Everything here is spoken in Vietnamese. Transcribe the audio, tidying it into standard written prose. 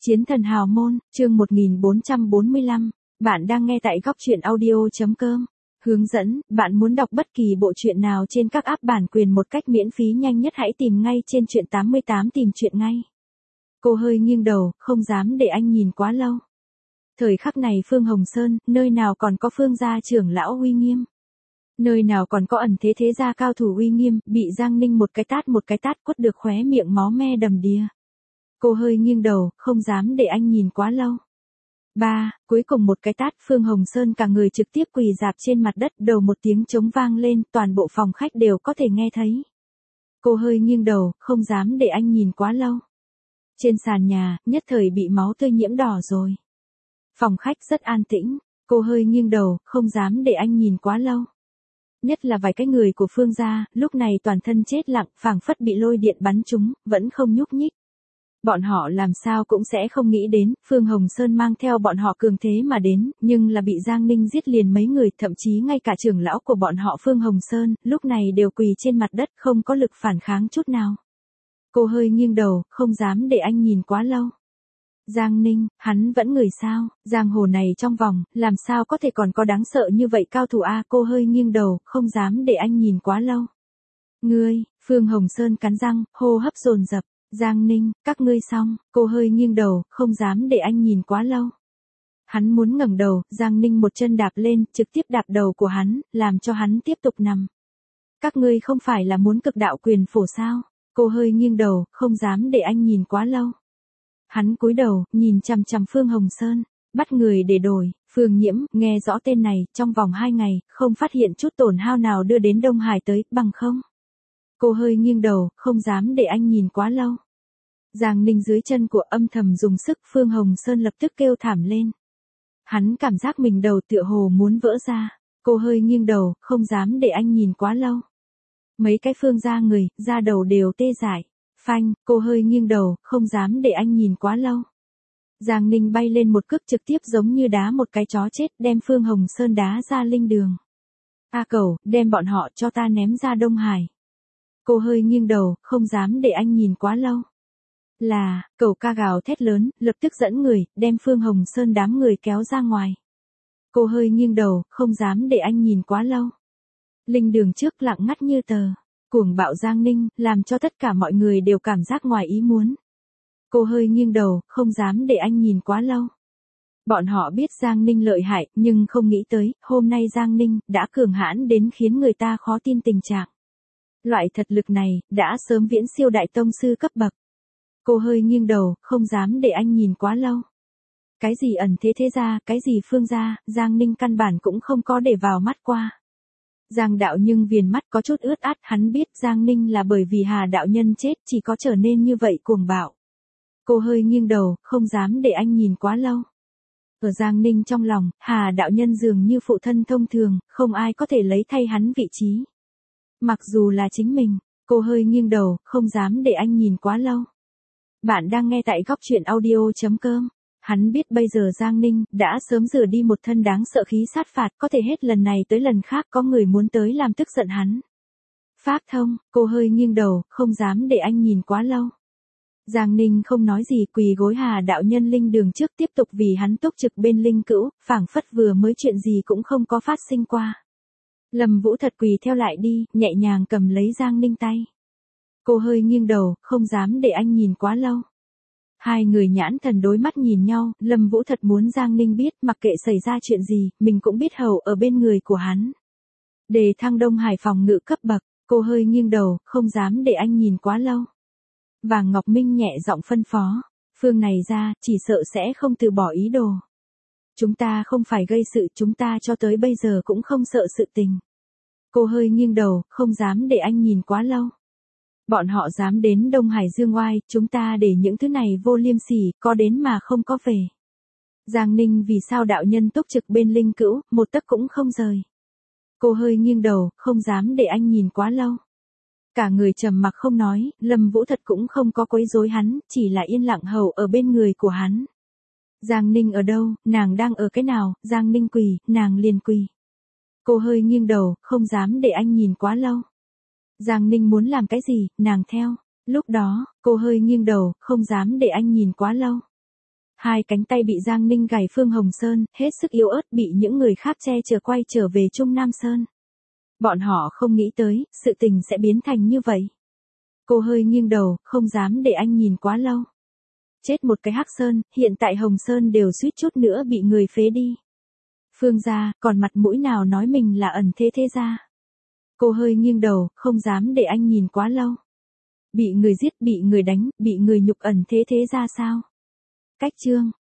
Chiến thần hào môn, chương 1445, bạn đang nghe tại góc truyện audio.com. Hướng dẫn, bạn muốn đọc bất kỳ bộ truyện nào trên các app bản quyền một cách miễn phí nhanh nhất hãy tìm ngay trên truyện 88 tìm truyện ngay. Cô hơi nghiêng đầu, không dám để anh nhìn quá lâu. Thời khắc này Phương Hồng Sơn, nơi nào còn có Phương gia trưởng lão uy nghiêm. Nơi nào còn có ẩn thế gia cao thủ uy nghiêm, bị Giang Ninh một cái tát quất được khóe miệng máu me đầm đìa. Cô hơi nghiêng đầu, không dám để anh nhìn quá lâu. Cuối cùng một cái tát, Phương Hồng Sơn cả người trực tiếp quỳ rạp trên mặt đất, đầu một tiếng trống vang lên, toàn bộ phòng khách đều có thể nghe thấy. Cô hơi nghiêng đầu, không dám để anh nhìn quá lâu. Trên sàn nhà, nhất thời bị máu tươi nhiễm đỏ rồi. Phòng khách rất an tĩnh, cô hơi nghiêng đầu, không dám để anh nhìn quá lâu. Nhất là vài cái người của Phương gia, lúc này toàn thân chết lặng, phảng phất bị lôi điện bắn trúng, vẫn không nhúc nhích. Bọn họ làm sao cũng sẽ không nghĩ đến, Phương Hồng Sơn mang theo bọn họ cường thế mà đến, nhưng là bị Giang Ninh giết liền mấy người, thậm chí ngay cả trưởng lão của bọn họ Phương Hồng Sơn, lúc này đều quỳ trên mặt đất, không có lực phản kháng chút nào. Cô hơi nghiêng đầu, không dám để anh nhìn quá lâu. Giang Ninh, hắn vẫn người sao, giang hồ này trong vòng, làm sao có thể còn có đáng sợ như vậy cao thủ a? Cô hơi nghiêng đầu, không dám để anh nhìn quá lâu. Ngươi, Phương Hồng Sơn cắn răng, hô hấp dồn dập. Giang Ninh, các ngươi xong, cô hơi nghiêng đầu, không dám để anh nhìn quá lâu. Hắn muốn ngẩng đầu, Giang Ninh một chân đạp lên, trực tiếp đạp đầu của hắn, làm cho hắn tiếp tục nằm. Các ngươi không phải là muốn cực đạo quyền phổ sao? Cô hơi nghiêng đầu, không dám để anh nhìn quá lâu. Hắn cúi đầu, nhìn chằm chằm Phương Hồng Sơn, bắt người để đổi. Phương Nhiễm, nghe rõ tên này, trong vòng 2 ngày, không phát hiện chút tổn hao nào đưa đến Đông Hải tới, bằng không. Cô hơi nghiêng đầu, không dám để anh nhìn quá lâu. Giang Ninh dưới chân của âm thầm dùng sức, Phương Hồng Sơn lập tức kêu thảm lên. Hắn cảm giác mình đầu tựa hồ muốn vỡ ra. Cô hơi nghiêng đầu, không dám để anh nhìn quá lâu. Mấy cái Phương gia người, da đầu đều tê dại. Phanh, cô hơi nghiêng đầu, không dám để anh nhìn quá lâu. Giang Ninh bay lên một cước trực tiếp giống như đá một cái chó chết, đem Phương Hồng Sơn đá ra linh đường. A Cẩu, đem bọn họ cho ta ném ra Đông Hải. Cô hơi nghiêng đầu, không dám để anh nhìn quá lâu. Là, Cẩu ca gào thét lớn, lập tức dẫn người, đem Phương Hồng Sơn đám người kéo ra ngoài. Cô hơi nghiêng đầu, không dám để anh nhìn quá lâu. Linh đường trước lặng ngắt như tờ. Cuồng bạo Giang Ninh, làm cho tất cả mọi người đều cảm giác ngoài ý muốn. Cô hơi nghiêng đầu, không dám để anh nhìn quá lâu. Bọn họ biết Giang Ninh lợi hại, nhưng không nghĩ tới, hôm nay Giang Ninh đã cường hãn đến khiến người ta khó tin tình trạng. Loại thật lực này, đã sớm viễn siêu đại tông sư cấp bậc. Cô hơi nghiêng đầu, không dám để anh nhìn quá lâu. Cái gì ẩn thế gia, cái gì Phương gia, Giang Ninh căn bản cũng không có để vào mắt qua. Giang đạo nhưng viền mắt có chút ướt át, hắn biết Giang Ninh là bởi vì Hà đạo nhân chết chỉ có trở nên như vậy cuồng bạo. Cô hơi nghiêng đầu, không dám để anh nhìn quá lâu. Ở Giang Ninh trong lòng, Hà đạo nhân dường như phụ thân thông thường, không ai có thể lấy thay hắn vị trí. Mặc dù là chính mình, cô hơi nghiêng đầu, không dám để anh nhìn quá lâu. Bạn đang nghe tại góc truyện audio.com. Hắn biết bây giờ Giang Ninh đã sớm rửa đi một thân đáng sợ khí sát phạt, có thể hết lần này tới lần khác có người muốn tới làm tức giận hắn. Pháp thông, cô hơi nghiêng đầu, không dám để anh nhìn quá lâu. Giang Ninh không nói gì, quỳ gối Hà đạo nhân linh đường trước tiếp tục vì hắn túc trực bên linh cữu, phảng phất vừa mới chuyện gì cũng không có phát sinh qua. Lâm Vũ thật quỳ theo lại đi, nhẹ nhàng cầm lấy Giang Ninh tay. Cô hơi nghiêng đầu, không dám để anh nhìn quá lâu. Hai người nhãn thần đối mắt nhìn nhau, Lâm Vũ thật muốn Giang Ninh biết, mặc kệ xảy ra chuyện gì, mình cũng biết hầu ở bên người của hắn. Đề thăng Đông Hải phòng ngự cấp bậc, cô hơi nghiêng đầu, không dám để anh nhìn quá lâu. Vàng Ngọc Minh nhẹ giọng phân phó, Phương này ra, chỉ sợ sẽ không từ bỏ ý đồ. Chúng ta không phải gây sự, chúng ta cho tới bây giờ cũng không sợ sự tình. Cô hơi nghiêng đầu, không dám để anh nhìn quá lâu. Bọn họ dám đến Đông Hải dương oai, chúng ta để những thứ này vô liêm sỉ, có đến mà không có về. Giang Ninh vì sao đạo nhân túc trực bên linh cữu, một tấc cũng không rời. Cô hơi nghiêng đầu, không dám để anh nhìn quá lâu. Cả người trầm mặc không nói, Lâm Vũ thật cũng không có quấy rối hắn, chỉ là yên lặng hầu ở bên người của hắn. Giang Ninh ở đâu, nàng đang ở cái nào, Giang Ninh quỳ, nàng liền quỳ. Cô hơi nghiêng đầu, không dám để anh nhìn quá lâu. Giang Ninh muốn làm cái gì, nàng theo. Lúc đó, cô hơi nghiêng đầu, không dám để anh nhìn quá lâu. Hai cánh tay bị Giang Ninh gảy Phương Hồng Sơn, hết sức yếu ớt bị những người khác che chở quay trở về Trung Nam Sơn. Bọn họ không nghĩ tới, sự tình sẽ biến thành như vậy. Cô hơi nghiêng đầu, không dám để anh nhìn quá lâu. Chết một cái Hắc Sơn, hiện tại Hồng Sơn đều suýt chút nữa bị người phế đi. Phương gia, còn mặt mũi nào nói mình là ẩn thế thế gia. Cô hơi nghiêng đầu, không dám để anh nhìn quá lâu. Bị người giết, bị người đánh, bị người nhục ẩn thế thế gia sao? Cách chương